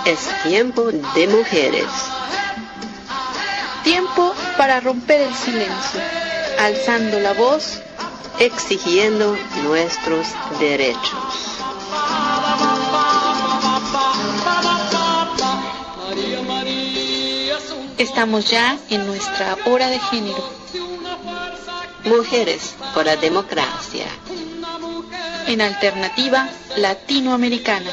Es tiempo de mujeres. Tiempo para romper el silencio, alzando la voz, exigiendo nuestros derechos. Estamos ya en nuestra hora de género. Mujeres por la democracia. En alternativa latinoamericana.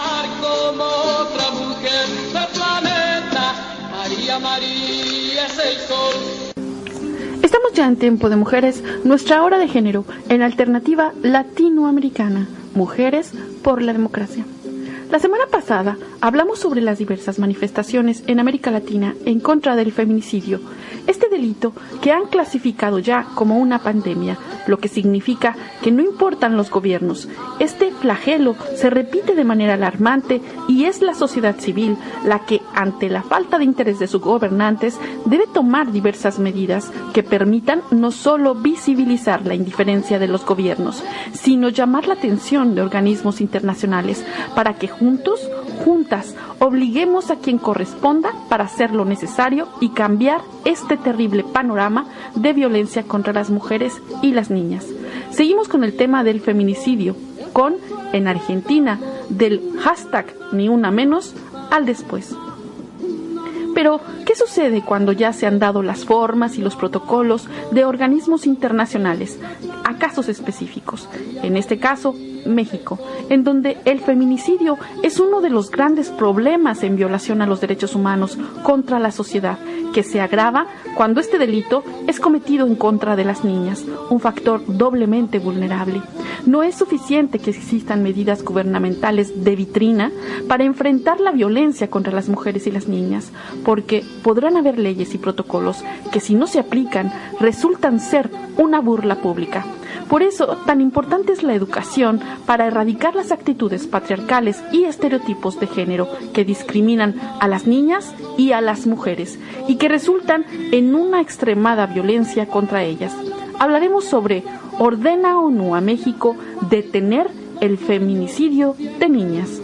Estamos ya en Tiempo de Mujeres, nuestra hora de género, en alternativa latinoamericana. Mujeres por la democracia. La semana pasada hablamos sobre las diversas manifestaciones en América Latina en contra del feminicidio, este delito que han clasificado ya como una pandemia, lo que significa que no importan los gobiernos. Este flagelo se repite de manera alarmante y es la sociedad civil la que, ante la falta de interés de sus gobernantes, debe tomar diversas medidas que permitan no solo visibilizar la indiferencia de los gobiernos, sino llamar la atención de organismos internacionales para que juntas, obliguemos a quien corresponda para hacer lo necesario y cambiar este terrible panorama de violencia contra las mujeres y las niñas. Seguimos con el tema del feminicidio, en Argentina, del hashtag ni una menos al después. Pero, ¿qué sucede cuando ya se han dado las formas y los protocolos de organismos internacionales a casos específicos? En este caso, México, en donde el feminicidio es uno de los grandes problemas en violación a los derechos humanos contra la sociedad, que se agrava cuando este delito es cometido en contra de las niñas, un factor doblemente vulnerable. No es suficiente que existan medidas gubernamentales de vitrina para enfrentar la violencia contra las mujeres y las niñas, porque podrán haber leyes y protocolos que, si no se aplican, resultan ser una burla pública. Por eso, tan importante es la educación para erradicar las actitudes patriarcales y estereotipos de género que discriminan a las niñas y a las mujeres y que resultan en una extremada violencia contra ellas. Hablaremos sobre ¿ordena ONU a México detener el feminicidio de niñas?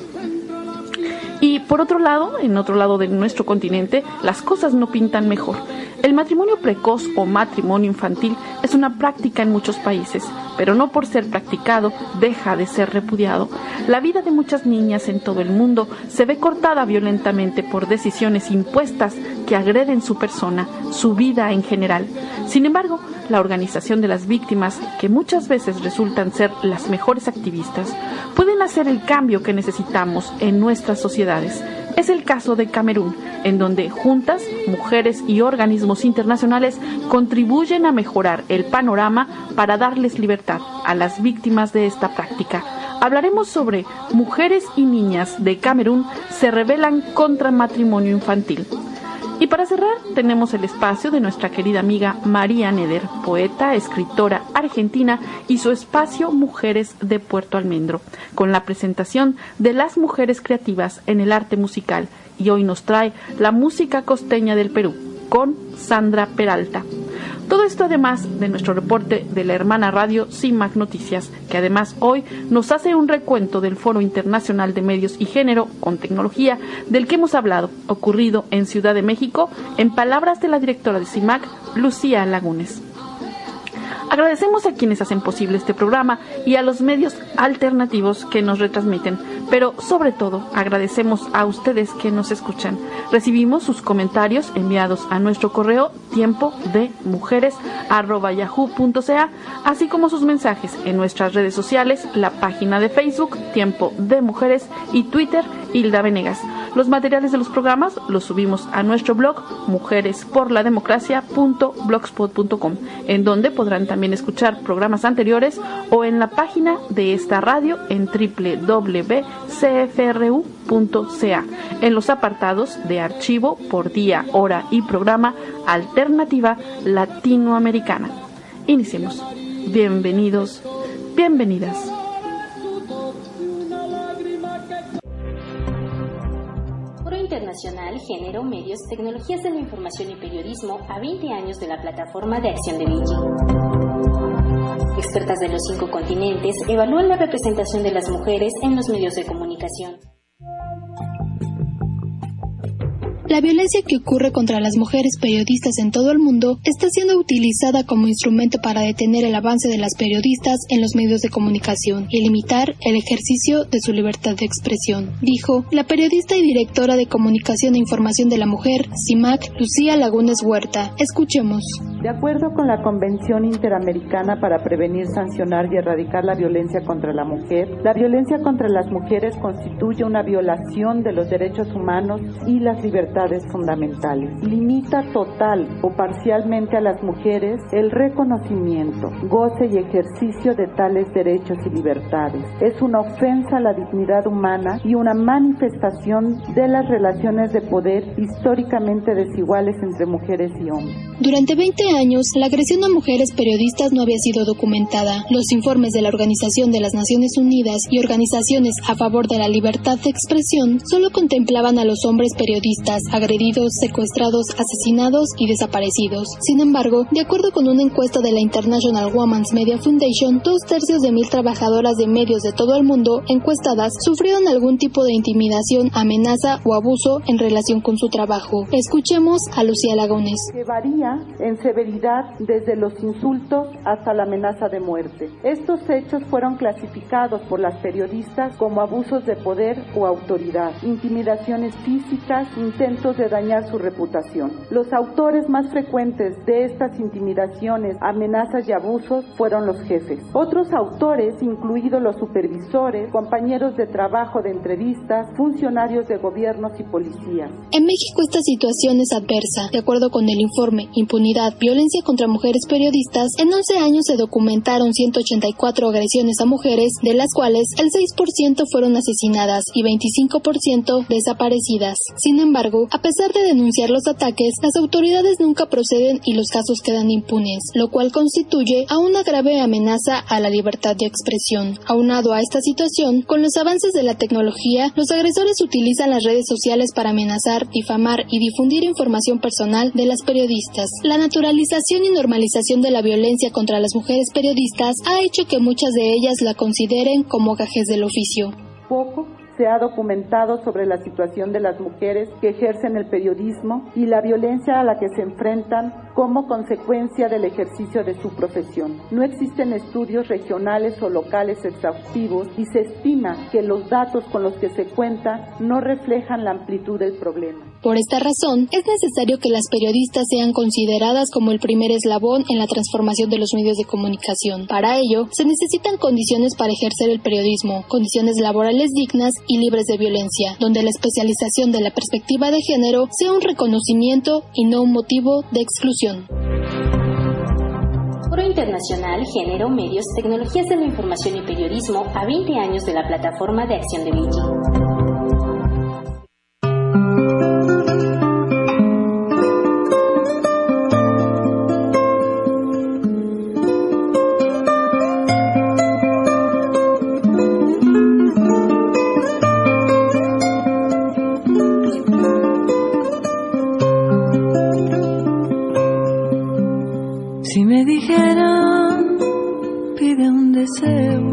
Y por otro lado, en otro lado de nuestro continente, las cosas no pintan mejor. El matrimonio precoz o matrimonio infantil es una práctica en muchos países, pero no por ser practicado deja de ser repudiado. La vida de muchas niñas en todo el mundo se ve cortada violentamente por decisiones impuestas que agreden su persona, su vida en general. Sin embargo, la organización de las víctimas, que muchas veces resultan ser las mejores activistas, pueden hacer el cambio que necesitamos en nuestras sociedades. Es el caso de Camerún, en donde juntas, mujeres y organismos internacionales contribuyen a mejorar el panorama para darles libertad a las víctimas de esta práctica. Hablaremos sobre mujeres y niñas de Camerún se rebelan contra matrimonio infantil. Y para cerrar, tenemos el espacio de nuestra querida amiga María Neder, poeta, escritora argentina, y su espacio Mujeres de Puerto Almendro, con la presentación de las mujeres creativas en el arte musical. Y hoy nos trae la música costeña del Perú, con Sandra Peralta. Todo esto además de nuestro reporte de la hermana radio CIMAC Noticias, que además hoy nos hace un recuento del Foro Internacional de Medios y Género con Tecnología del que hemos hablado, ocurrido en Ciudad de México, en palabras de la directora de CIMAC, Lucía Lagunes. Agradecemos a quienes hacen posible este programa y a los medios alternativos que nos retransmiten, pero sobre todo agradecemos a ustedes que nos escuchan. Recibimos sus comentarios enviados a nuestro correo tiempodemujeres@yahoo.ca, así como sus mensajes en nuestras redes sociales, la página de Facebook Tiempo de Mujeres y Twitter Hilda Venegas. Los materiales de los programas los subimos a nuestro blog mujeresporlademocracia.blogspot.com, en donde podrán también escuchar programas anteriores o en la página de esta radio en www.cfru.ca, en los apartados de archivo por día, hora y programa Alternativa Latinoamericana. Iniciemos. Bienvenidos, bienvenidas. Internacional, Género, Medios, Tecnologías de la Información y Periodismo a 20 años de la Plataforma de Acción de Beijing. Expertas de los 5 continentes evalúan la representación de las mujeres en los medios de comunicación. la violencia que ocurre contra las mujeres periodistas en todo el mundo está siendo utilizada como instrumento para detener el avance de las periodistas en los medios de comunicación y limitar el ejercicio de su libertad de expresión, dijo la periodista y directora de Comunicación e Información de la Mujer, CIMAC, Lucía Lagunes Huerta. Escuchemos. De acuerdo con la Convención Interamericana para Prevenir, Sancionar y Erradicar la Violencia contra la Mujer, la violencia contra las mujeres constituye una violación de los derechos humanos y las libertades fundamentales. Limita total o parcialmente a las mujeres el reconocimiento, goce y ejercicio de tales derechos y libertades. Es una ofensa a la dignidad humana y una manifestación de las relaciones de poder históricamente desiguales entre mujeres y hombres. Durante 20 años, la agresión a mujeres periodistas no había sido documentada. Los informes de la Organización de las Naciones Unidas y organizaciones a favor de la libertad de expresión solo contemplaban a los hombres periodistas agredidos, secuestrados, asesinados y desaparecidos. Sin embargo, de acuerdo con una encuesta de la International Women's Media Foundation, 2/3 de 1,000 trabajadoras de medios de todo el mundo encuestadas sufrieron algún tipo de intimidación, amenaza o abuso en relación con su trabajo. Escuchemos a Lucía Lagunes. Que varía en severidad desde los insultos hasta la amenaza de muerte. Estos hechos fueron clasificados por las periodistas como abusos de poder o autoridad, intimidaciones físicas, intentos de dañar su reputación. Los autores más frecuentes de estas intimidaciones, amenazas y abusos fueron los jefes. Otros autores, incluidos los supervisores, compañeros de trabajo de entrevistas, funcionarios de gobiernos y policías. En México esta situación es adversa. De acuerdo con el informe Impunidad, Violencia contra Mujeres Periodistas, en 11 años se documentaron 184 agresiones a mujeres, de las cuales el 6% fueron asesinadas y 25% desaparecidas. Sin embargo, a pesar de denunciar los ataques, las autoridades nunca proceden y los casos quedan impunes, lo cual constituye a una grave amenaza a la libertad de expresión. Aunado a esta situación, con los avances de la tecnología, los agresores utilizan las redes sociales para amenazar, difamar y difundir información personal de las periodistas. La naturalización y normalización de la violencia contra las mujeres periodistas ha hecho que muchas de ellas la consideren como gajes del oficio. Poco se ha documentado sobre la situación de las mujeres que ejercen el periodismo y la violencia a la que se enfrentan como consecuencia del ejercicio de su profesión. No existen estudios regionales o locales exhaustivos y se estima que los datos con los que se cuenta no reflejan la amplitud del problema. Por esta razón, es necesario que las periodistas sean consideradas como el primer eslabón en la transformación de los medios de comunicación. Para ello, se necesitan condiciones para ejercer el periodismo, condiciones laborales dignas y libres de violencia, donde la especialización de la perspectiva de género sea un reconocimiento y no un motivo de exclusión. Foro Internacional Género, Medios, Tecnologías de la Información y Periodismo a 20 años de la Plataforma de Acción de Beijing. Si me dijeran, pide un deseo,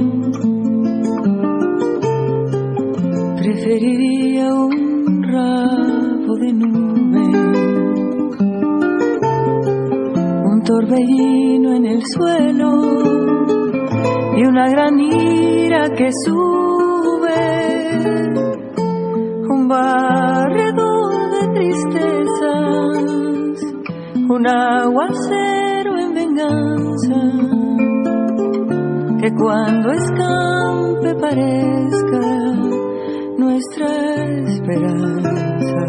preferiría un rabo de nube, un torbellino en el suelo y una gran ira que sube, un barredor de tristezas, un aguacero en venganza, que cuando escampe parezca nuestra esperanza.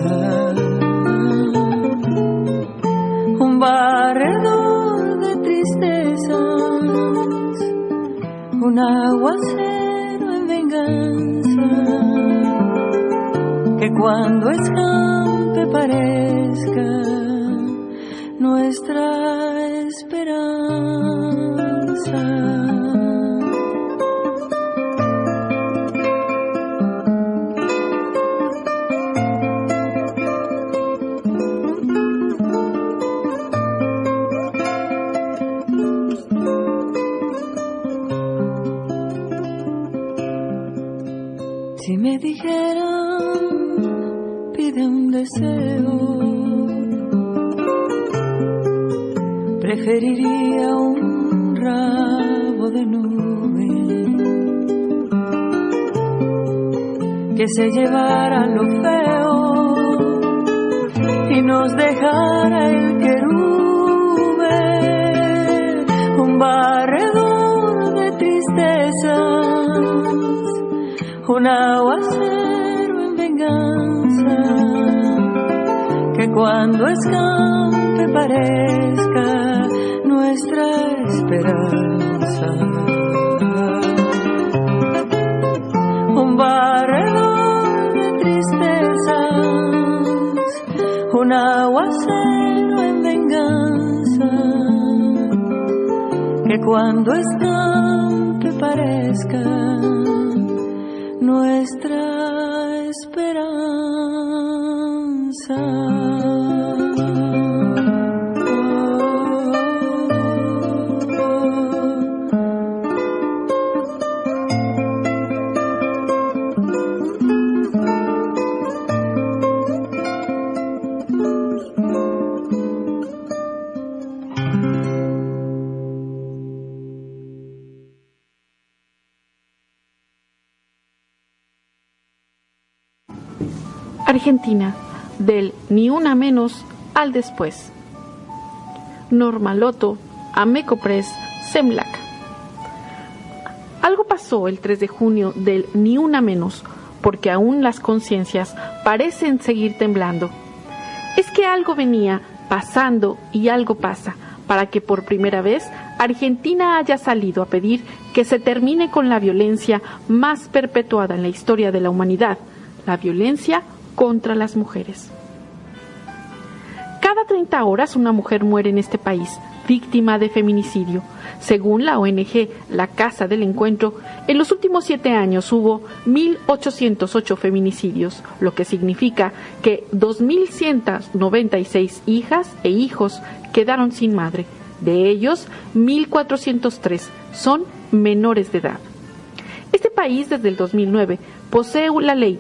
Un barredor de tristezas, un aguacero en venganza, que cuando escampe parezca nuestra esperanza. Si me dijeran, pide un deseo, preferiría un rabo de nube que se llevara lo feo y nos dejara el querube, un barredor de tristezas, un aguacero en venganza, que cuando escampe parezca nuestra esperanza. Un barredor de tristezas, un aguacero en venganza, que cuando escampe parezca nuestra esperanza. Argentina, del ni una menos al después. Norma Loto, Ameco Press, Semlac. Algo pasó el 3 de junio del ni una menos, porque aún las conciencias parecen seguir temblando. Es que algo venía pasando y algo pasa, para que por primera vez Argentina haya salido a pedir que se termine con la violencia más perpetuada en la historia de la humanidad, la violencia contra las mujeres. Cada 30 horas una mujer muere en este país, víctima de feminicidio. Según la ONG La Casa del Encuentro, en los últimos 7 años hubo 1.808 feminicidios, lo que significa que 2.196 hijas e hijos quedaron sin madre. De ellos, 1.403 son menores de edad. Este país, desde el 2009, posee la Ley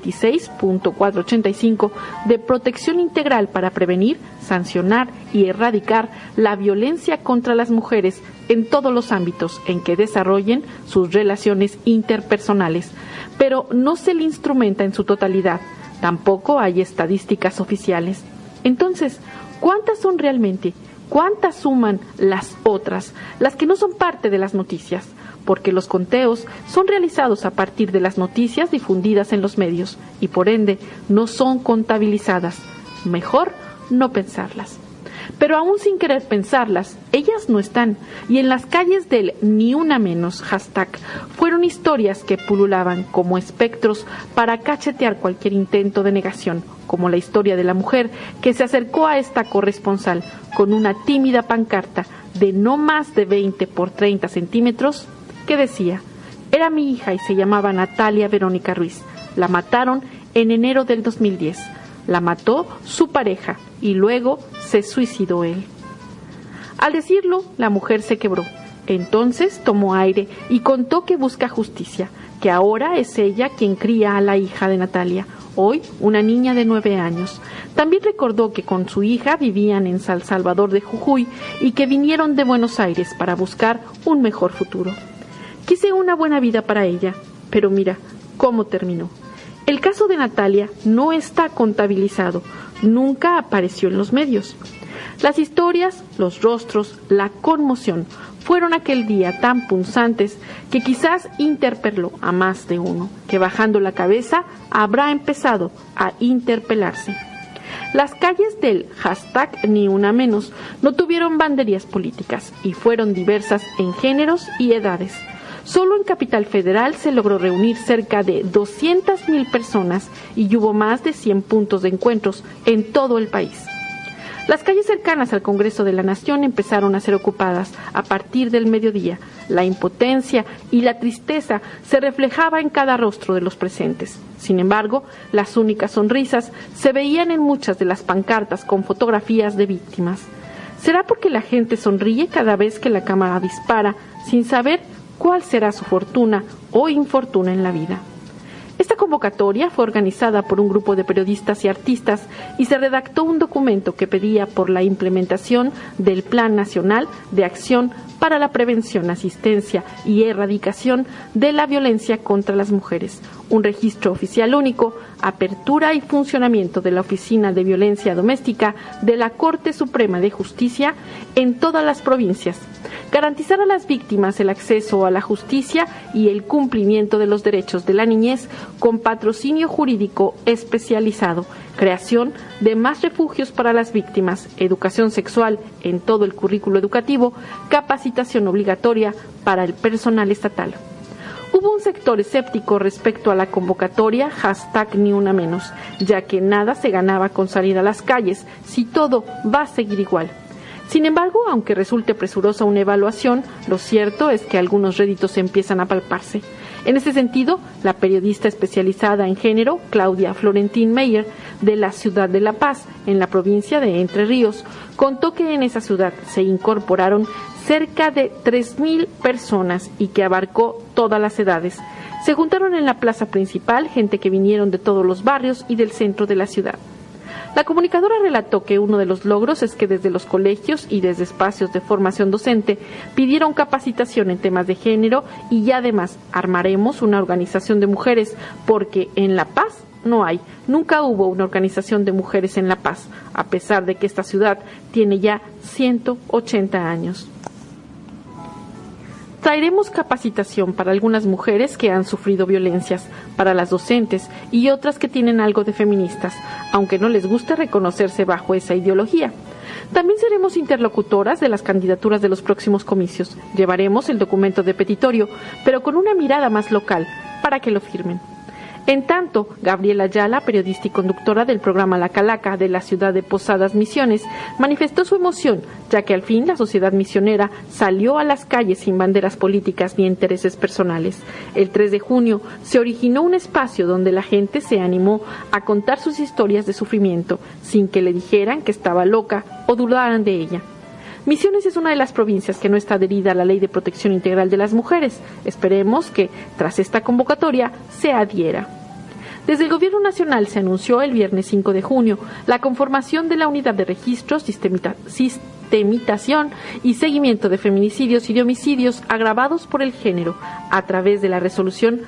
26.485 de protección integral para prevenir, sancionar y erradicar la violencia contra las mujeres en todos los ámbitos en que desarrollen sus relaciones interpersonales, pero no se le instrumenta en su totalidad. Tampoco hay estadísticas oficiales. Entonces, ¿cuántas son realmente? ¿Cuántas suman las otras, las que no son parte de las noticias? Porque los conteos son realizados a partir de las noticias difundidas en los medios y por ende no son contabilizadas. Mejor no pensarlas. Pero aún sin querer pensarlas, ellas no están, y en las calles del ni una menos hashtag fueron historias que pululaban como espectros para cachetear cualquier intento de negación, como la historia de la mujer que se acercó a esta corresponsal con una tímida pancarta de no más de 20 por 30 centímetros que decía: era mi hija y se llamaba Natalia Verónica Ruiz. La mataron en enero del 2010. La mató su pareja y luego se suicidó él. Al decirlo, la mujer se quebró. Entonces tomó aire y contó que busca justicia, que ahora es ella quien cría a la hija de Natalia, hoy una niña de 9 años. También recordó que con su hija vivían en San Salvador de Jujuy y que vinieron de Buenos Aires para buscar un mejor futuro. Quise una buena vida para ella, pero mira cómo terminó. El caso de Natalia no está contabilizado, nunca apareció en los medios. Las historias, los rostros, la conmoción fueron aquel día tan punzantes que quizás interpeló a más de uno, que bajando la cabeza habrá empezado a interpelarse. Las calles del hashtag ni una menos no tuvieron banderías políticas y fueron diversas en géneros y edades. Solo en Capital Federal se logró reunir cerca de 200,000 personas y hubo más de 100 puntos de encuentros en todo el país. Las calles cercanas al Congreso de la Nación empezaron a ser ocupadas a partir del mediodía. La impotencia y la tristeza se reflejaba en cada rostro de los presentes. Sin embargo, las únicas sonrisas se veían en muchas de las pancartas con fotografías de víctimas. ¿Será porque la gente sonríe cada vez que la cámara dispara sin saber cuál será su fortuna o infortuna en la vida? Esta convocatoria fue organizada por un grupo de periodistas y artistas y se redactó un documento que pedía por la implementación del Plan Nacional de Acción para la Prevención, Asistencia y Erradicación de la Violencia contra las Mujeres, un registro oficial único, apertura y funcionamiento de la Oficina de Violencia Doméstica de la Corte Suprema de Justicia en todas las provincias, garantizar a las víctimas el acceso a la justicia y el cumplimiento de los derechos de la niñez con patrocinio jurídico especializado, creación de más refugios para las víctimas, educación sexual en todo el currículo educativo, capacitación obligatoria para el personal estatal. Hubo un sector escéptico respecto a la convocatoria #NiUnaMenos, ya que nada se ganaba con salir a las calles si todo va a seguir igual. Sin embargo, aunque resulte presurosa una evaluación, lo cierto es que algunos réditos empiezan a palparse. En ese sentido, la periodista especializada en género, Claudia Florentín Meyer, de la ciudad de La Paz, en la provincia de Entre Ríos, contó que en esa ciudad se incorporaron cerca de 3,000 personas y que abarcó todas las edades. Se juntaron en la plaza principal gente que vinieron de todos los barrios y del centro de la ciudad. La comunicadora relató que uno de los logros es que desde los colegios y desde espacios de formación docente pidieron capacitación en temas de género y además armaremos una organización de mujeres porque en La Paz nunca hubo una organización de mujeres en La Paz, a pesar de que esta ciudad tiene ya 180 años. Traeremos capacitación para algunas mujeres que han sufrido violencias, para las docentes y otras que tienen algo de feministas, aunque no les guste reconocerse bajo esa ideología. También seremos interlocutoras de las candidaturas de los próximos comicios. Llevaremos el documento de petitorio, pero con una mirada más local, para que lo firmen. En tanto, Gabriela Ayala, periodista y conductora del programa La Calaca de la ciudad de Posadas Misiones, manifestó su emoción, ya que al fin la sociedad misionera salió a las calles sin banderas políticas ni intereses personales. El 3 de junio se originó un espacio donde la gente se animó a contar sus historias de sufrimiento, sin que le dijeran que estaba loca o dudaran de ella. Misiones es una de las provincias que no está adherida a la Ley de Protección Integral de las Mujeres. Esperemos que, tras esta convocatoria, se adhiera. Desde el Gobierno Nacional se anunció el viernes 5 de junio la conformación de la Unidad de Registro, Sistematización y Seguimiento de Feminicidios y de Homicidios agravados por el género, a través de la Resolución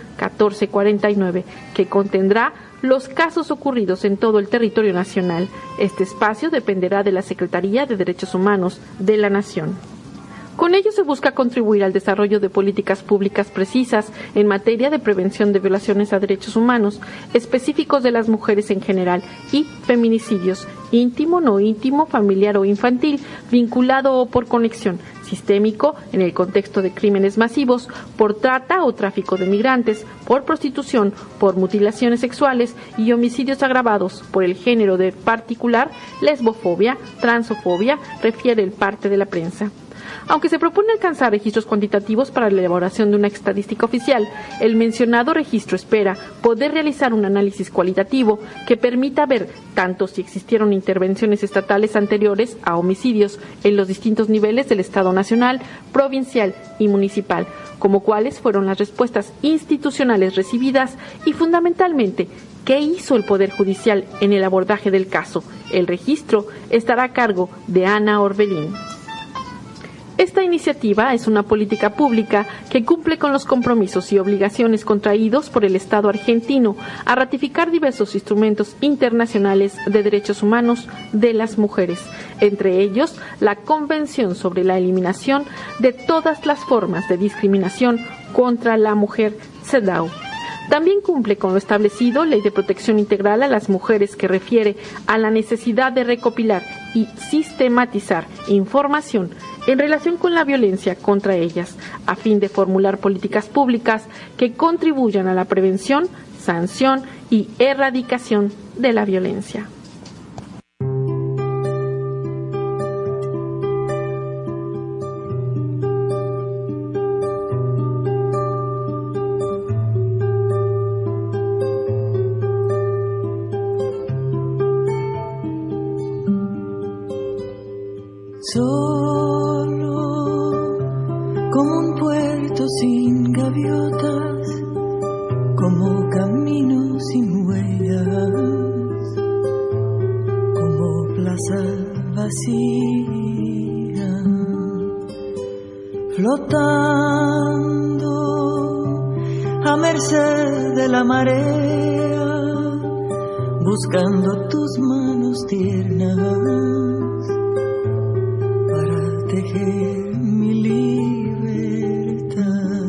1449, que contendrá los casos ocurridos en todo el territorio nacional. Este espacio dependerá de la Secretaría de Derechos Humanos de la Nación. Con ello se busca contribuir al desarrollo de políticas públicas precisas en materia de prevención de violaciones a derechos humanos, específicos de las mujeres en general y feminicidios, íntimo, no íntimo, familiar o infantil, vinculado o por conexión, sistémico en el contexto de crímenes masivos, por trata o tráfico de migrantes, por prostitución, por mutilaciones sexuales y homicidios agravados por el género de particular, lesbofobia, transofobia, refiere el parte de la prensa. Aunque se propone alcanzar registros cuantitativos para la elaboración de una estadística oficial, el mencionado registro espera poder realizar un análisis cualitativo que permita ver tanto si existieron intervenciones estatales anteriores a homicidios en los distintos niveles del Estado nacional, provincial y municipal, como cuáles fueron las respuestas institucionales recibidas y, fundamentalmente, ¿qué hizo el Poder Judicial en el abordaje del caso? El registro estará a cargo de Ana Orbelín. Esta iniciativa es una política pública que cumple con los compromisos y obligaciones contraídos por el Estado argentino a ratificar diversos instrumentos internacionales de derechos humanos de las mujeres, entre ellos la Convención sobre la Eliminación de todas las formas de discriminación contra la mujer, CEDAW. También cumple con lo establecido Ley de Protección Integral a las Mujeres, que refiere a la necesidad de recopilar y sistematizar información en relación con la violencia contra ellas, a fin de formular políticas públicas que contribuyan a la prevención, sanción y erradicación de la violencia. Solo como un puerto sin gaviotas, como camino sin huellas, como plaza vacía, flotando a merced de la marea, buscando tus manos tiernas para tejer mi libertad.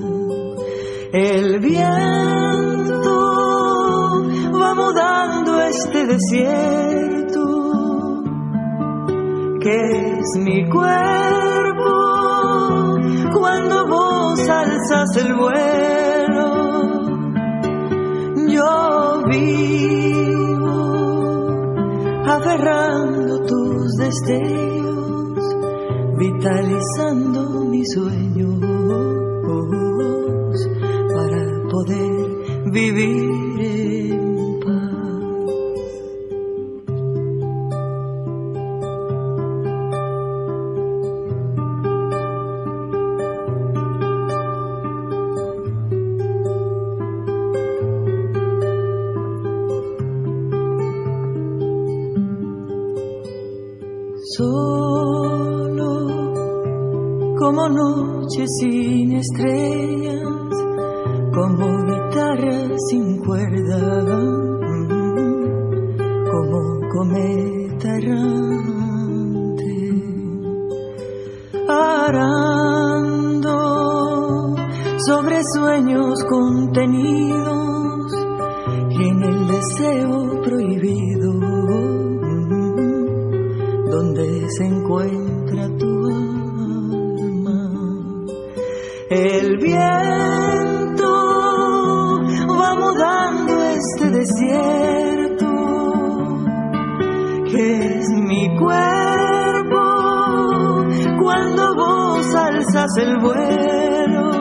El viento va mudando este desierto, que es mi cuerpo, cuando vos alzas el vuelo. Yo vivo aferrando tus destellos, vitalizando mis sueños para poder vivir en paz. Solo como noche sin estrellas, como guitarra sin cuerda, como cometa errante, arando sobre sueños contenidos y en el deseo prohibido, donde se encuentra tu alma. El viento va mudando este desierto, que es mi cuerpo, cuando vos alzas el vuelo.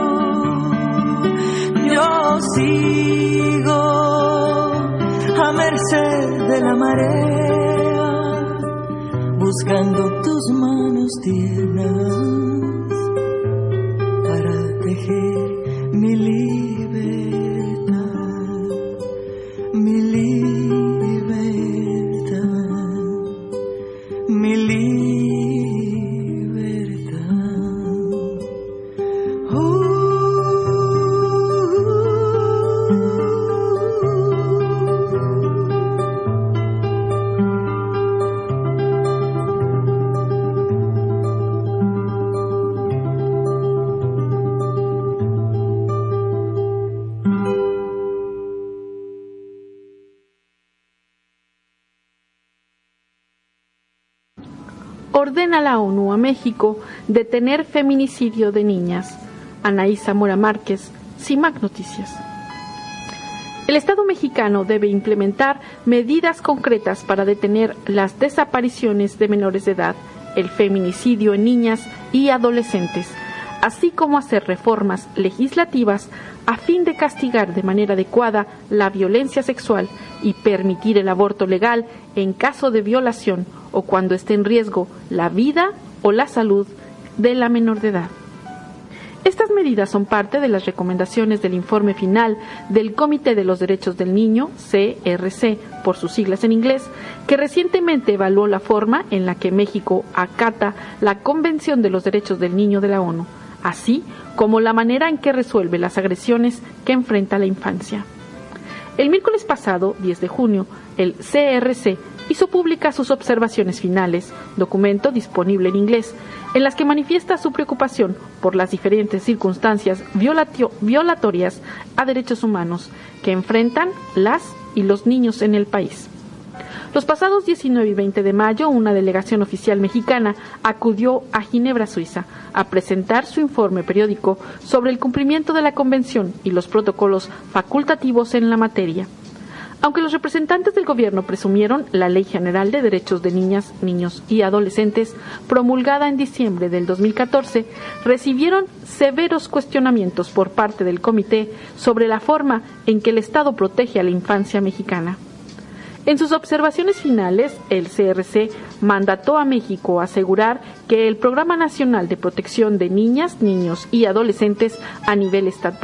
Yo sigo a merced de la marea, buscando tus manos tiernas para tejer mi libertad, mi libertad, mi libertad. Ordena la ONU a México detener feminicidio de niñas. Anaí Zamora Márquez, CIMAC Noticias. El Estado mexicano debe implementar medidas concretas para detener las desapariciones de menores de edad, el feminicidio en niñas y adolescentes, así como hacer reformas legislativas a fin de castigar de manera adecuada la violencia sexual y permitir el aborto legal en caso de violación o cuando esté en riesgo la vida o la salud de la menor de edad. Estas medidas son parte de las recomendaciones del informe final del Comité de los Derechos del Niño, CRC, por sus siglas en inglés, que recientemente evaluó la forma en la que México acata la Convención de los Derechos del Niño de la ONU, así como la manera en que resuelve las agresiones que enfrenta la infancia. El miércoles pasado, 10 de junio, el CRC hizo públicas sus observaciones finales, documento disponible en inglés, en las que manifiesta su preocupación por las diferentes circunstancias violatorias a derechos humanos que enfrentan las y los niños en el país. Los pasados 19 y 20 de mayo, una delegación oficial mexicana acudió a Ginebra, Suiza, a presentar su informe periódico sobre el cumplimiento de la Convención y los protocolos facultativos en la materia. Aunque los representantes del gobierno presumieron la Ley General de Derechos de Niñas, Niños y Adolescentes, promulgada en diciembre del 2014, recibieron severos cuestionamientos por parte del comité sobre la forma en que el Estado protege a la infancia mexicana. En sus observaciones finales, el CRC mandató a México asegurar que el Programa Nacional de Protección de Niñas, Niños y Adolescentes a nivel estatal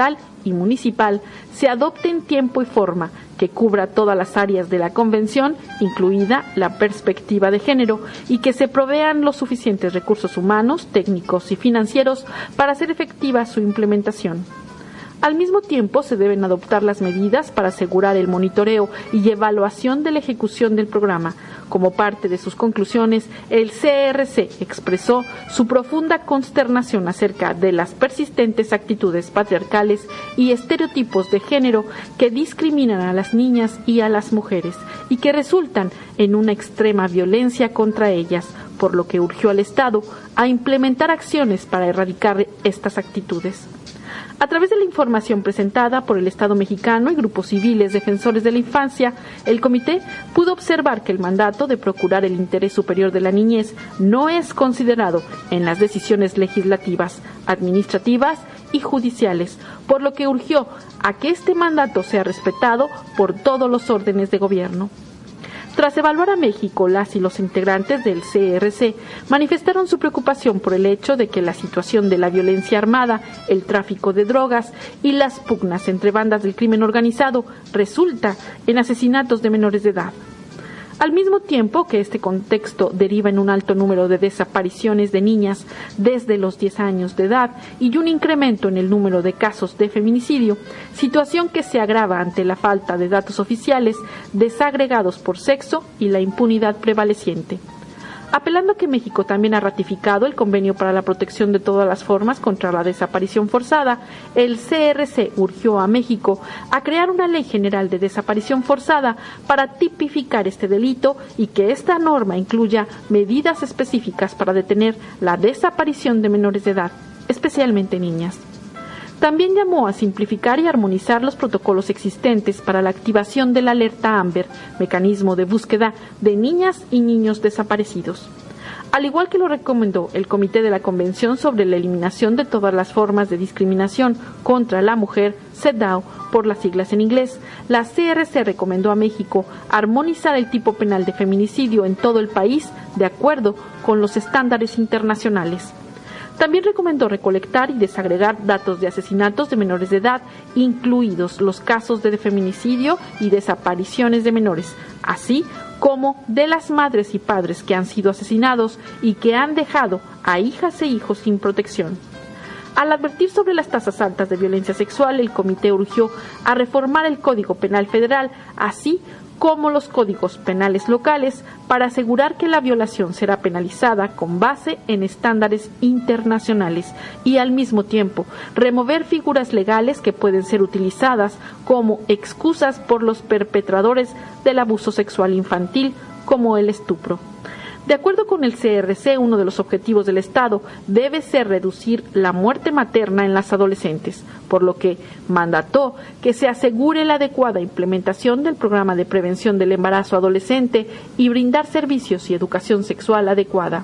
y municipal se adopte en tiempo y forma que cubra todas las áreas de la Convención, incluida la perspectiva de género, y que se provean los suficientes recursos humanos, técnicos y financieros para hacer efectiva su implementación. Al mismo tiempo, se deben adoptar las medidas para asegurar el monitoreo y evaluación de la ejecución del programa. Como parte de sus conclusiones, el CRC expresó su profunda consternación acerca de las persistentes actitudes patriarcales y estereotipos de género que discriminan a las niñas y a las mujeres y que resultan en una extrema violencia contra ellas, por lo que urgió al Estado a implementar acciones para erradicar estas actitudes. A través de la información presentada por el Estado mexicano y grupos civiles defensores de la infancia, el comité pudo observar que el mandato de procurar el interés superior de la niñez no es considerado en las decisiones legislativas, administrativas y judiciales, por lo que urgió a que este mandato sea respetado por todos los órdenes de gobierno. Tras evaluar a México, las y los integrantes del CRC manifestaron su preocupación por el hecho de que la situación de la violencia armada, el tráfico de drogas y las pugnas entre bandas del crimen organizado resulta en asesinatos de menores de edad. Al mismo tiempo que este contexto deriva en un alto número de desapariciones de niñas desde los 10 años de edad y un incremento en el número de casos de feminicidio, situación que se agrava ante la falta de datos oficiales desagregados por sexo y la impunidad prevaleciente. Apelando a que México también ha ratificado el Convenio para la Protección de todas las formas contra la desaparición forzada, el CRC urgió a México a crear una ley general de desaparición forzada para tipificar este delito y que esta norma incluya medidas específicas para detener la desaparición de menores de edad, especialmente niñas. También llamó a simplificar y armonizar los protocolos existentes para la activación de la alerta AMBER, mecanismo de búsqueda de niñas y niños desaparecidos. Al igual que lo recomendó el Comité de la Convención sobre la Eliminación de todas las formas de discriminación contra la mujer, CEDAW, por las siglas en inglés, la CRC recomendó a México armonizar el tipo penal de feminicidio en todo el país de acuerdo con los estándares internacionales. También recomendó recolectar y desagregar datos de asesinatos de menores de edad, incluidos los casos de feminicidio y desapariciones de menores, así como de las madres y padres que han sido asesinados y que han dejado a hijas e hijos sin protección. Al advertir sobre las tasas altas de violencia sexual, el comité urgió a reformar el Código Penal Federal, así como los códigos penales locales, para asegurar que la violación será penalizada con base en estándares internacionales y al mismo tiempo remover figuras legales que pueden ser utilizadas como excusas por los perpetradores del abuso sexual infantil, como el estupro. De acuerdo con el CRC, uno de los objetivos del Estado debe ser reducir la muerte materna en las adolescentes, por lo que mandató que se asegure la adecuada implementación del programa de prevención del embarazo adolescente y brindar servicios y educación sexual adecuada.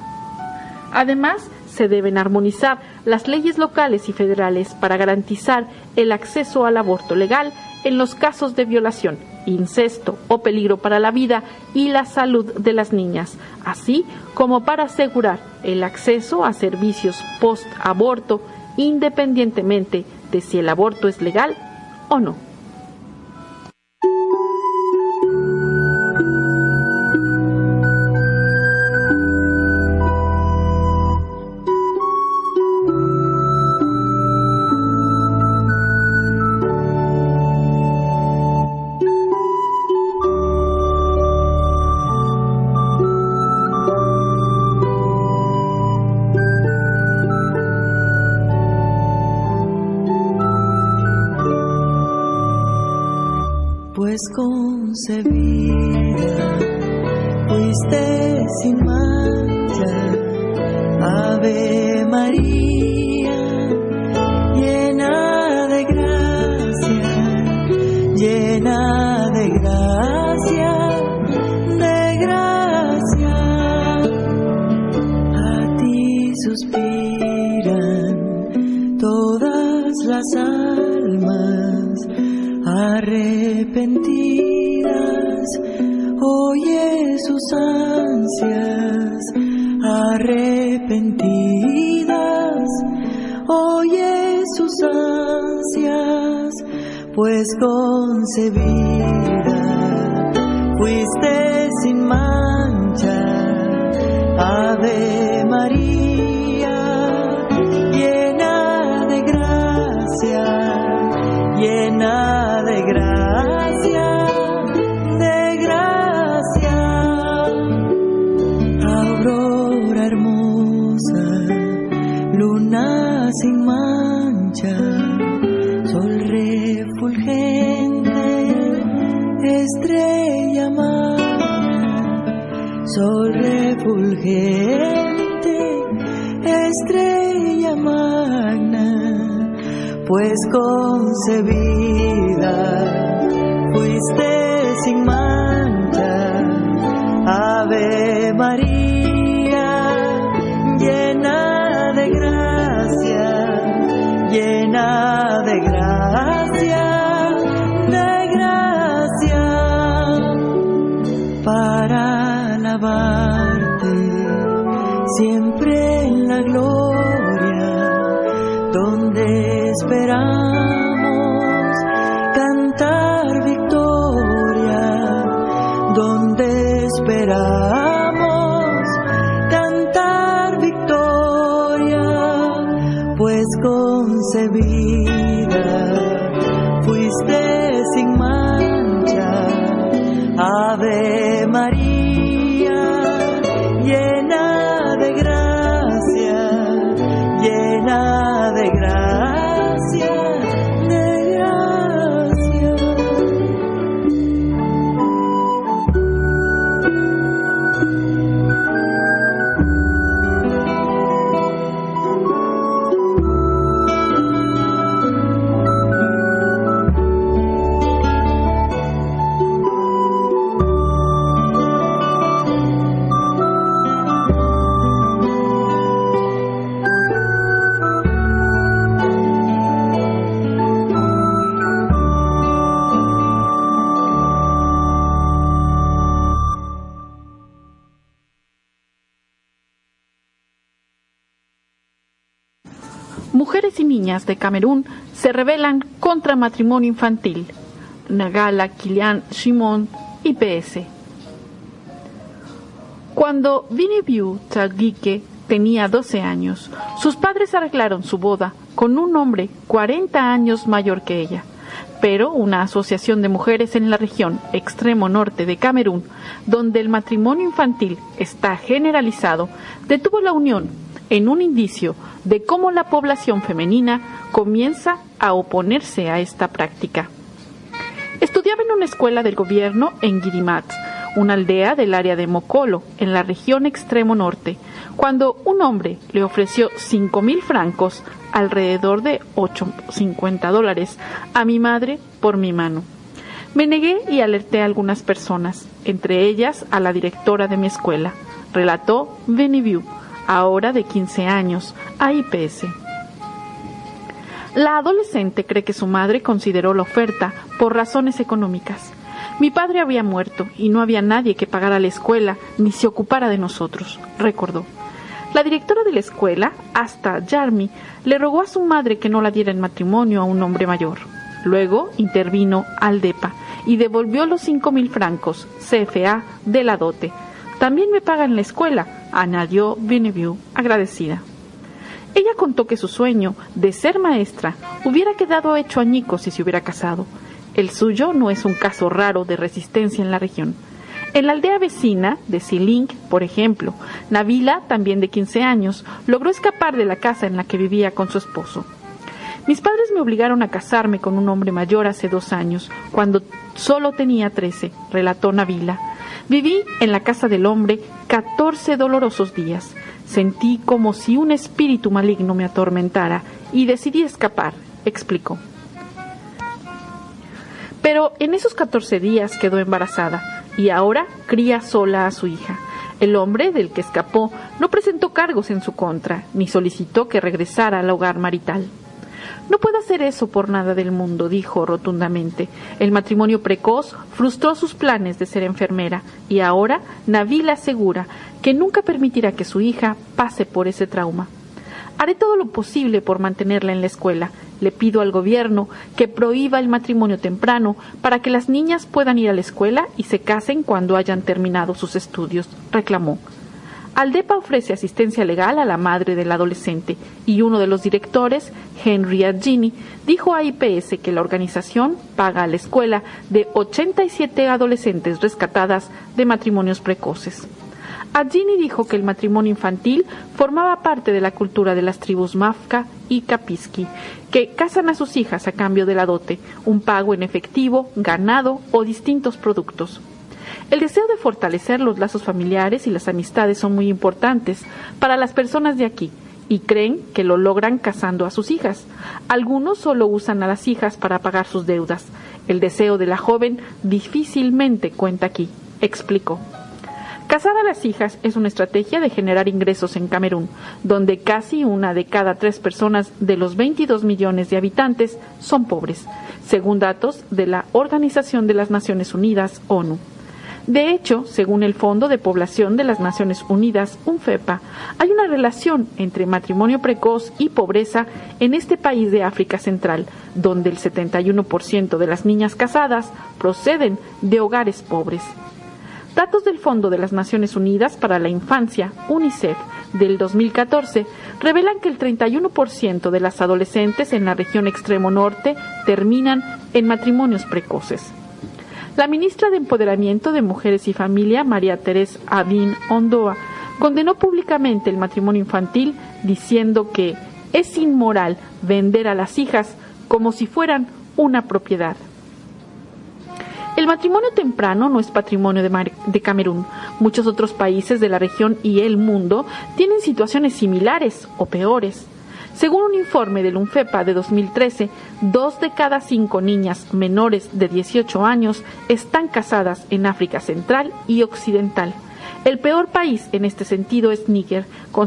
Además, se deben armonizar las leyes locales y federales para garantizar el acceso al aborto legal en los casos de violación, incesto o peligro para la vida y la salud de las niñas, así como para asegurar el acceso a servicios post-aborto independientemente de si el aborto es legal o no. Pues concebida fuiste sin mancha, Ave María, llena de gracia, llena de gracia, de gracia. A ti suspiran todas las almas arrepentidas, oye sus ansias, arrepentidas, oye sus ansias. pues concebida fuiste sin mancha, Ave María, llena de gracia, llena de gracia, de gracia. Aurora hermosa, luna sin mancha, sol refulgente, estrella magna, sol refulgente, estrella magna, pues concebida fuiste sin mancha, Ave María, llena de gracia, llena de gracia, de gracia, para alabarte siempre en la gloria, donde esperamos cantar victoria, donde esperamos cantar victoria, pues concebida fuiste sin mancha, Ave María, llena de gracia, llena de gracia, de gracia. Mujeres y niñas de Camerún se rebelan contra matrimonio infantil. Nagala, Kilian, Shimon, IPS. Cuando Viniviu Tagike tenía 12 años, sus padres arreglaron su boda con un hombre 40 años mayor que ella. Pero una asociación de mujeres en la región extremo norte de Camerún, donde el matrimonio infantil está generalizado, detuvo la unión en un indicio de cómo la población femenina comienza a oponerse a esta práctica. Estudiaba en una escuela del gobierno en Guirimat, una aldea del área de Mokolo, en la región extremo norte, cuando un hombre le ofreció 5,000 francos, alrededor de $50, a mi madre por mi mano. Me negué y alerté a algunas personas, entre ellas a la directora de mi escuela, relató Veniviu, ahora de 15 años, a IPS. La adolescente cree que su madre consideró la oferta por razones económicas. Mi padre había muerto y no había nadie que pagara la escuela ni se ocupara de nosotros, recordó. La directora de la escuela, Asta Jarmi, le rogó a su madre que no la diera en matrimonio a un hombre mayor. Luego intervino Aldepa y devolvió los 5,000 francos, CFA, de la dote. También me pagan la escuela, añadió Veniviu, agradecida. Ella contó que su sueño de ser maestra hubiera quedado hecho añicos si se hubiera casado. El suyo no es un caso raro de resistencia en la región. En la aldea vecina de Siling, por ejemplo, Nabila, también de 15 años, logró escapar de la casa en la que vivía con su esposo. Mis padres me obligaron a casarme con un hombre mayor hace 2 años, cuando solo tenía 13, relató Nabila. Viví en la casa del hombre 14 dolorosos días. Sentí como si un espíritu maligno me atormentara y decidí escapar, explicó. Pero en esos 14 días quedó embarazada y ahora cría sola a su hija. El hombre del que escapó no presentó cargos en su contra, ni solicitó que regresara al hogar marital. No puedo hacer eso por nada del mundo, dijo rotundamente. El matrimonio precoz frustró sus planes de ser enfermera y ahora Nabila asegura que nunca permitirá que su hija pase por ese trauma. Haré todo lo posible por mantenerla en la escuela. le pido al gobierno que prohíba el matrimonio temprano para que las niñas puedan ir a la escuela y se casen cuando hayan terminado sus estudios, reclamó. Aldepa ofrece asistencia legal a la madre del adolescente y uno de los directores, Henry Adjini, dijo a IPS que la organización paga a la escuela de 87 adolescentes rescatadas de matrimonios precoces. Adjini dijo que el matrimonio infantil formaba parte de la cultura de las tribus Mafka y Capisqui, que casan a sus hijas a cambio de la dote, un pago en efectivo, ganado o distintos productos. El deseo de fortalecer los lazos familiares y las amistades son muy importantes para las personas de aquí y creen que lo logran casando a sus hijas. Algunos solo usan a las hijas para pagar sus deudas. El deseo de la joven difícilmente cuenta aquí, explicó. Casar a las hijas es una estrategia de generar ingresos en Camerún, donde casi 1 de cada 3 personas de los 22 millones de habitantes son pobres, según datos de la Organización de las Naciones Unidas, ONU. De hecho, según el Fondo de Población de las Naciones Unidas, UNFEPA, hay una relación entre matrimonio precoz y pobreza en este país de África Central, donde el 71% de las niñas casadas proceden de hogares pobres. Datos del Fondo de las Naciones Unidas para la Infancia, UNICEF, del 2014, revelan que el 31% de las adolescentes en la región extremo norte terminan en matrimonios precoces. La ministra de Empoderamiento de Mujeres y Familia, María Teresa Abin Ondoa, condenó públicamente el matrimonio infantil diciendo que es inmoral vender a las hijas como si fueran una propiedad. El matrimonio temprano no es patrimonio de Camerún. Muchos otros países de la región y el mundo tienen situaciones similares o peores. Según un informe del UNFEPA de 2013, 2 de cada 5 niñas menores de 18 años están casadas en África Central y Occidental. El peor país en este sentido es Níger, con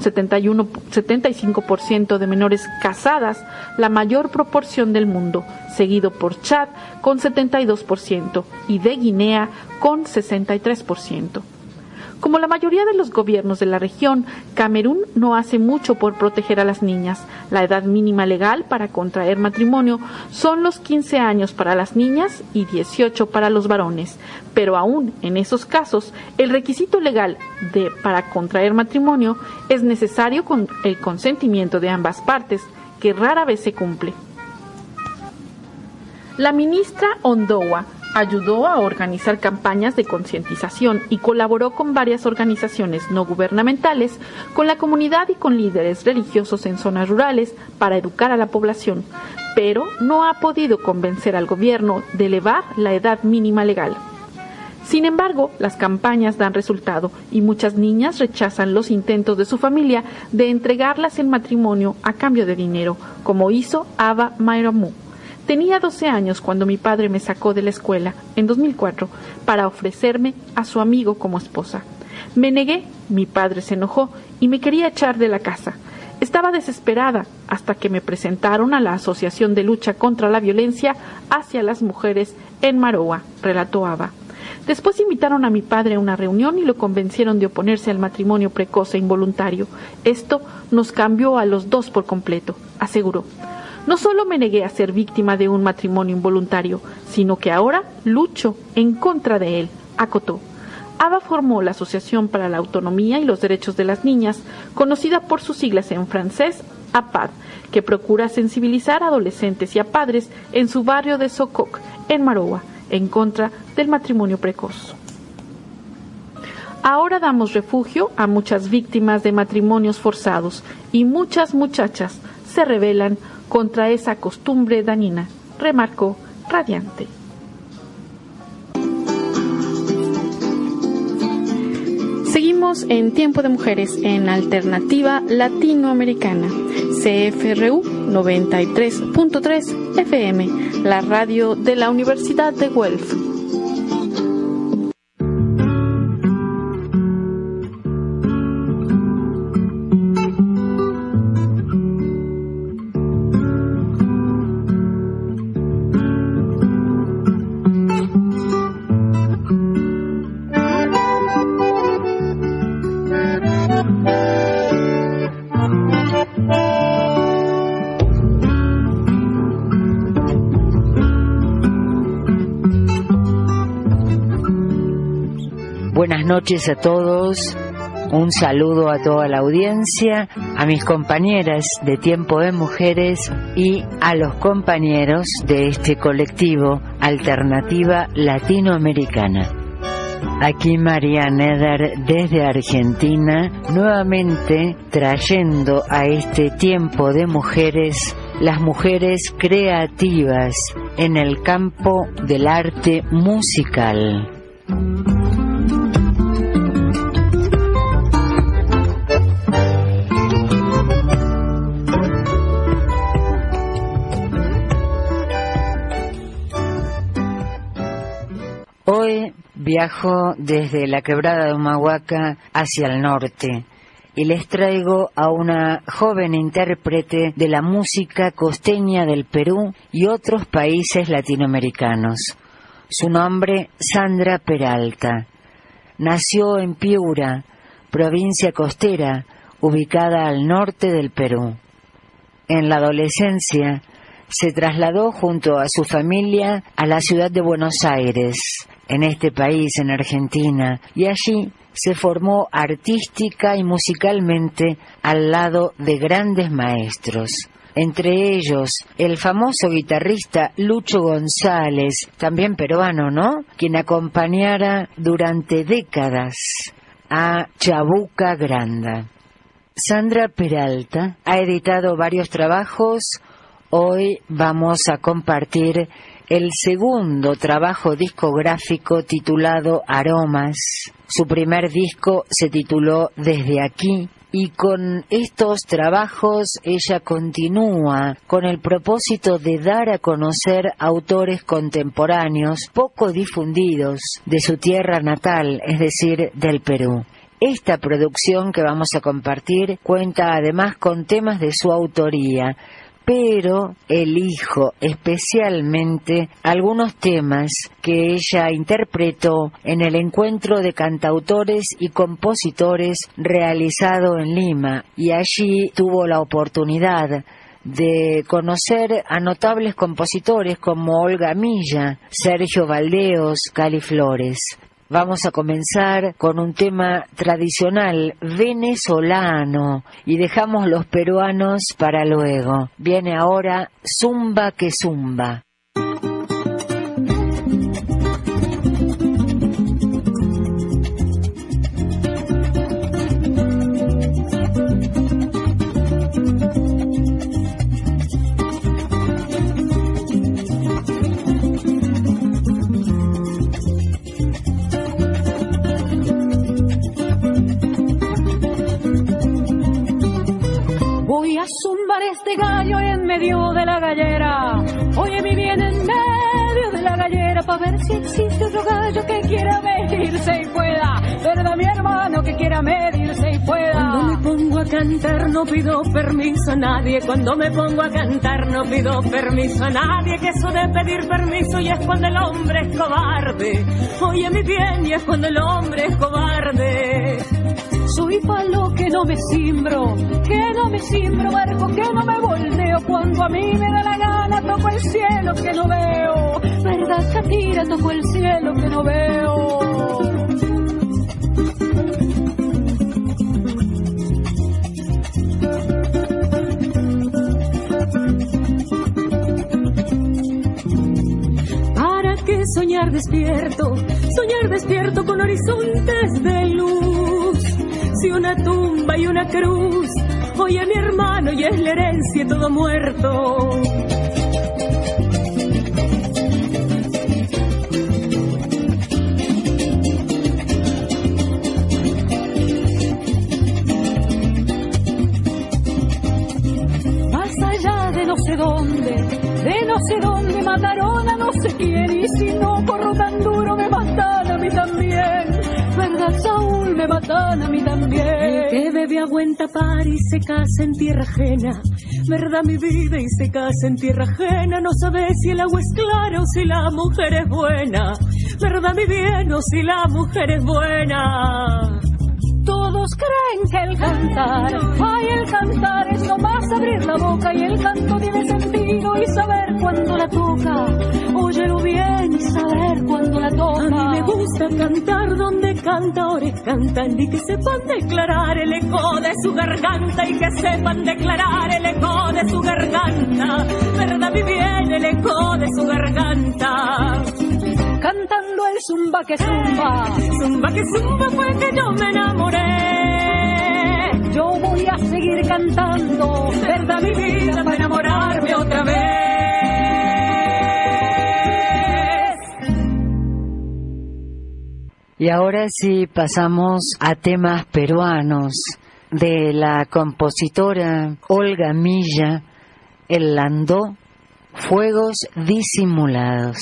75% de menores casadas, la mayor proporción del mundo, seguido por Chad con 72% y de Guinea con 63%. Como la mayoría de los gobiernos de la región, Camerún no hace mucho por proteger a las niñas. La edad mínima legal para contraer matrimonio son los 15 años para las niñas y 18 para los varones. Pero aún en esos casos, el requisito legal para contraer matrimonio es necesario con el consentimiento de ambas partes, que rara vez se cumple. La ministra Ondoa ayudó a organizar campañas de concientización y colaboró con varias organizaciones no gubernamentales, con la comunidad y con líderes religiosos en zonas rurales para educar a la población, pero no ha podido convencer al gobierno de elevar la edad mínima legal. Sin embargo, las campañas dan resultado y muchas niñas rechazan los intentos de su familia de entregarlas en matrimonio a cambio de dinero, como hizo Ava Mairamu. Tenía 12 años cuando mi padre me sacó de la escuela, en 2004, para ofrecerme a su amigo como esposa. Me negué, mi padre se enojó y me quería echar de la casa. Estaba desesperada hasta que me presentaron a la Asociación de Lucha contra la Violencia hacia las Mujeres en Maroa, relató Ava. Después invitaron a mi padre a una reunión y lo convencieron de oponerse al matrimonio precoz e involuntario. Esto nos cambió a los dos por completo, aseguró. No solo me negué a ser víctima de un matrimonio involuntario, sino que ahora lucho en contra de él, acotó. Ava formó la Asociación para la Autonomía y los Derechos de las Niñas, conocida por sus siglas en francés, APAD, que procura sensibilizar a adolescentes y a padres en su barrio de Sokok, en Maroa, en contra del matrimonio precoz. Ahora damos refugio a muchas víctimas de matrimonios forzados y muchas muchachas se rebelan contra esa costumbre dañina, remarcó radiante. Seguimos en Tiempo de Mujeres en Alternativa Latinoamericana, CFRU 93.3 FM, la radio de la Universidad de Guelph. Buenas noches a todos, un saludo a toda la audiencia, a mis compañeras de Tiempo de Mujeres y a los compañeros de este colectivo Alternativa Latinoamericana. Aquí María Neder desde Argentina, nuevamente trayendo a este Tiempo de Mujeres las mujeres creativas en el campo del arte musical. Hoy viajo desde la quebrada de Humahuaca hacia el norte y les traigo a una joven intérprete de la música costeña del Perú y otros países latinoamericanos. Su nombre, Sandra Peralta. Nació en Piura, provincia costera, ubicada al norte del Perú. En la adolescencia, se trasladó junto a su familia a la ciudad de Buenos Aires, en este país, en Argentina, y allí se formó artística y musicalmente al lado de grandes maestros. Entre ellos, el famoso guitarrista Lucho González, también peruano, ¿no?, quien acompañara durante décadas a Chabuca Granda. Sandra Peralta ha editado varios trabajos. Hoy vamos a compartir el segundo trabajo discográfico titulado Aromas. Su primer disco se tituló Desde Aquí y con estos trabajos ella continúa con el propósito de dar a conocer autores contemporáneos poco difundidos de su tierra natal, es decir, del Perú. Esta producción que vamos a compartir cuenta además con temas de su autoría, pero elijo especialmente algunos temas que ella interpretó en el encuentro de cantautores y compositores realizado en Lima, y allí tuvo la oportunidad de conocer a notables compositores como Olga Milla, Sergio Valdeos, Cali Flores. Vamos a comenzar con un tema tradicional venezolano y dejamos los peruanos para luego. Viene ahora Zumba que Zumba. Voy a zumbar este gallo en medio de la gallera. Oye, mi bien en medio de la gallera, pa' ver si existe otro gallo que quiera medirse y pueda. ¿Verdad, mi hermano, que quiera medirse y pueda? Cuando me pongo a cantar no pido permiso a nadie. Cuando me pongo a cantar no pido permiso a nadie. Que eso de pedir permiso y es cuando el hombre es cobarde. Oye, mi bien, y es cuando el hombre es cobarde. Soy palo que no me cimbro, barco que no me volteo. Cuando a mí me da la gana toco el cielo que no veo. ¿Verdad, Shakira? Toco el cielo que no veo. ¿Para qué soñar despierto con horizontes de luz? Si una tumba y una cruz, oye, mi hermano, y es la herencia todo muerto. Más allá de no sé dónde mataron a no sé quién, y si no corro tan duro me matan a mí también. ¿Verdad, Saúl? Me matan a mí también. El que bebe agua en tapar y se casa en tierra ajena. ¿Verdad, mi vida? Y se casa en tierra ajena. No sabe si el agua es clara o si la mujer es buena. ¿Verdad, mi bien? O si la mujer es buena. Todos creen que el cantar, ay, el cantar es nomás abrir la boca y el canto tiene sentido y saber cuándo la toca. Óyelo bien y saber cuándo la toca. A mí me gusta cantar donde cantadores cantan y que sepan declarar el eco de su garganta y que sepan declarar el eco de su garganta. ¿Verdad mi bien el eco de su garganta? Cantando el zumba que zumba, zumba que zumba fue que yo me enamoré. Yo voy a seguir cantando, verdad mi vida, para enamorarme otra vez. Y ahora sí pasamos a temas peruanos de la compositora Olga Milla, el landó, Fuegos disimulados.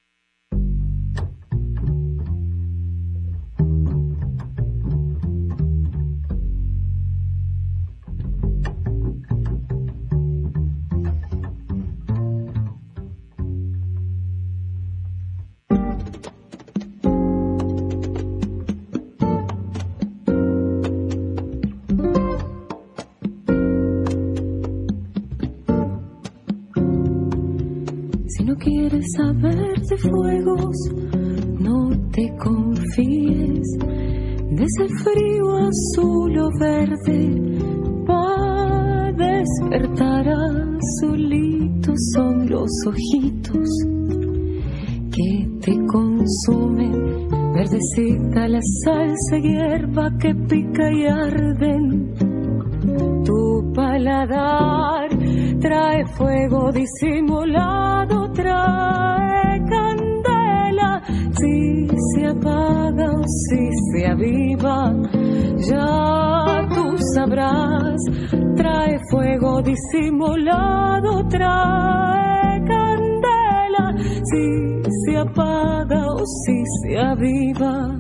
Si no quieres saber de fuegos, no te confíes de ese frío azul o verde. Pa' despertar azulitos son los ojitos que te consumen. Verdecita la salsa hierba que pica y arden. Tu paladar trae fuego disimulado, trae candela. Si se apaga o si se aviva, ya tú sabrás. Trae fuego disimulado, trae candela. Si se apaga o si se aviva.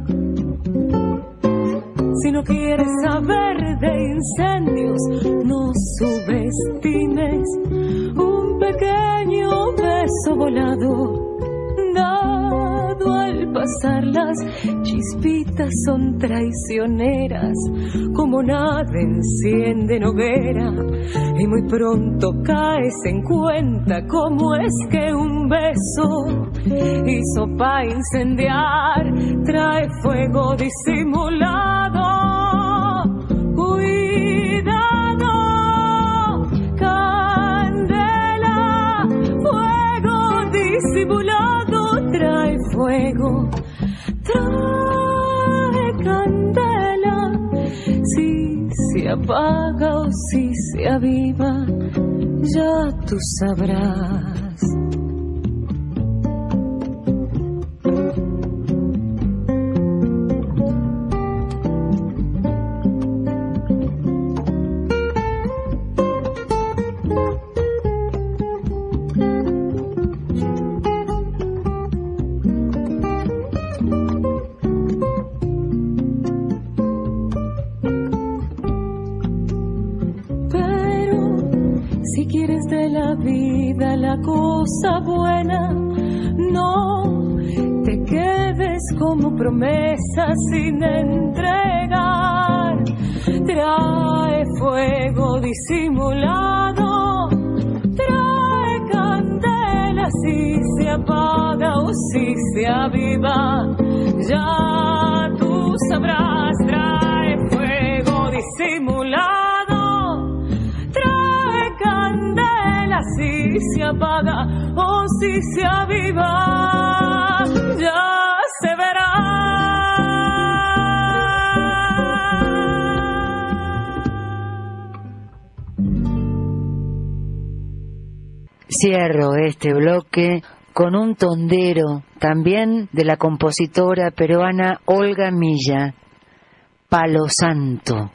Si no quieres saber de incendios, no subestimes un pequeño beso volado. Dado al pasar las chispitas son traicioneras, como nada encienden hoguera. Y muy pronto caes en cuenta cómo es que un beso hizo pa' incendiar. Trae fuego disimulado. Cuidado, candela, fuego disimulado. Trae fuego, trae candela. Si se apaga o si se aviva, ya tú sabrás. La cosa buena, no te quedes como promesa sin entregar. Trae fuego disimulado, trae candela. Si se apaga o si se aviva, ya tú sabrás. Trae fuego disimulado, si se apaga o si se aviva, ya se verá. Cierro este bloque con un tondero también de la compositora peruana Olga Milla, Palo Santo.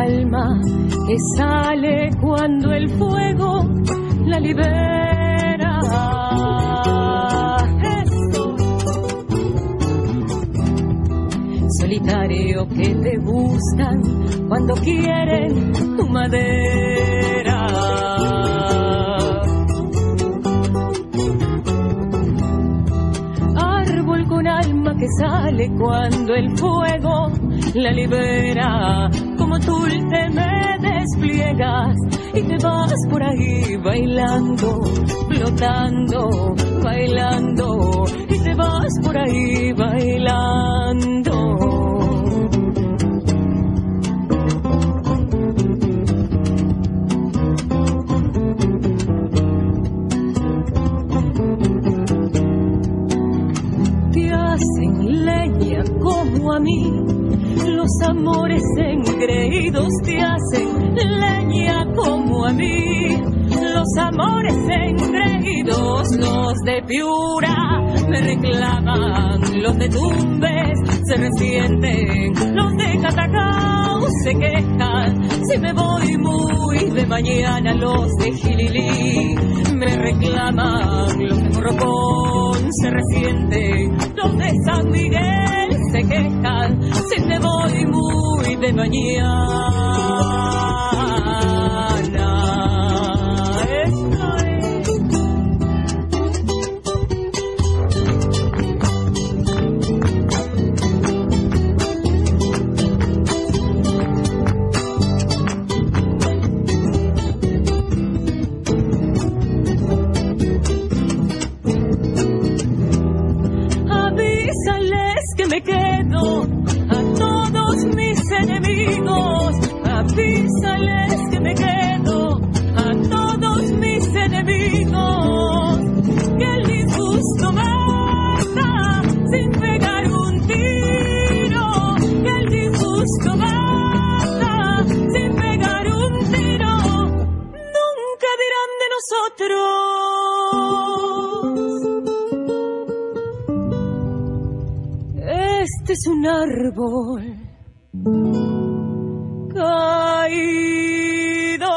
alma que sale cuando el fuego la libera. Eso. Solitario que te buscan cuando quieren tu madera. Árbol con alma que sale cuando el fuego la libera. Como tú te me despliegas y te vas por ahí bailando, flotando, bailando, y te vas por ahí bailando. Te hacen leña como a mí, los amores engreídos te hacen leña como a mí. Los amores engreídos, los de Piura me reclaman, los de Tumbes se resienten, los de Catacao se quejan. Si me voy muy de mañana, los de Gililí me reclaman, los de Morropón se resienten, los de San Miguel se quejan. Si me voy muy de mañana. Me quedo a todos mis enemigos, avísales que me quedo a todos mis enemigos, que el disgusto mata sin pegar un tiro, que el disgusto mata sin pegar un tiro, nunca dirán de nosotros. Este es un árbol caído.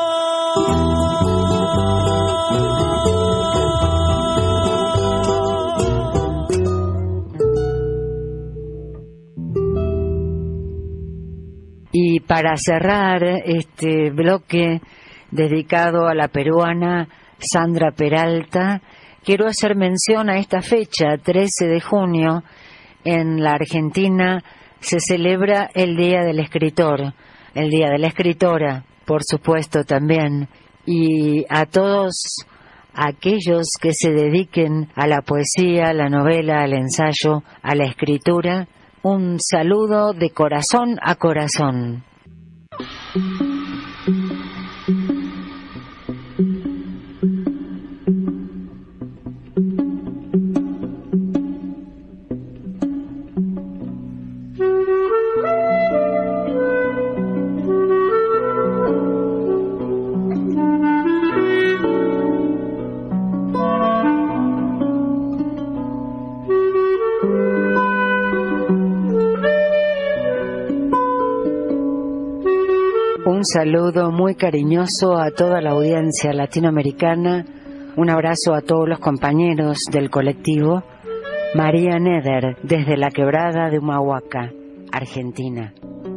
Y para cerrar este bloque dedicado a la peruana Sandra Peralta, quiero hacer mención a esta fecha, 13 de junio, en la Argentina se celebra el Día del Escritor, el Día de la Escritora, por supuesto también, y a todos aquellos que se dediquen a la poesía, a la novela, al ensayo, a la escritura, un saludo de corazón a corazón. Un saludo muy cariñoso a toda la audiencia latinoamericana, un abrazo a todos los compañeros del colectivo. María Neder, desde la Quebrada de Humahuaca, Argentina.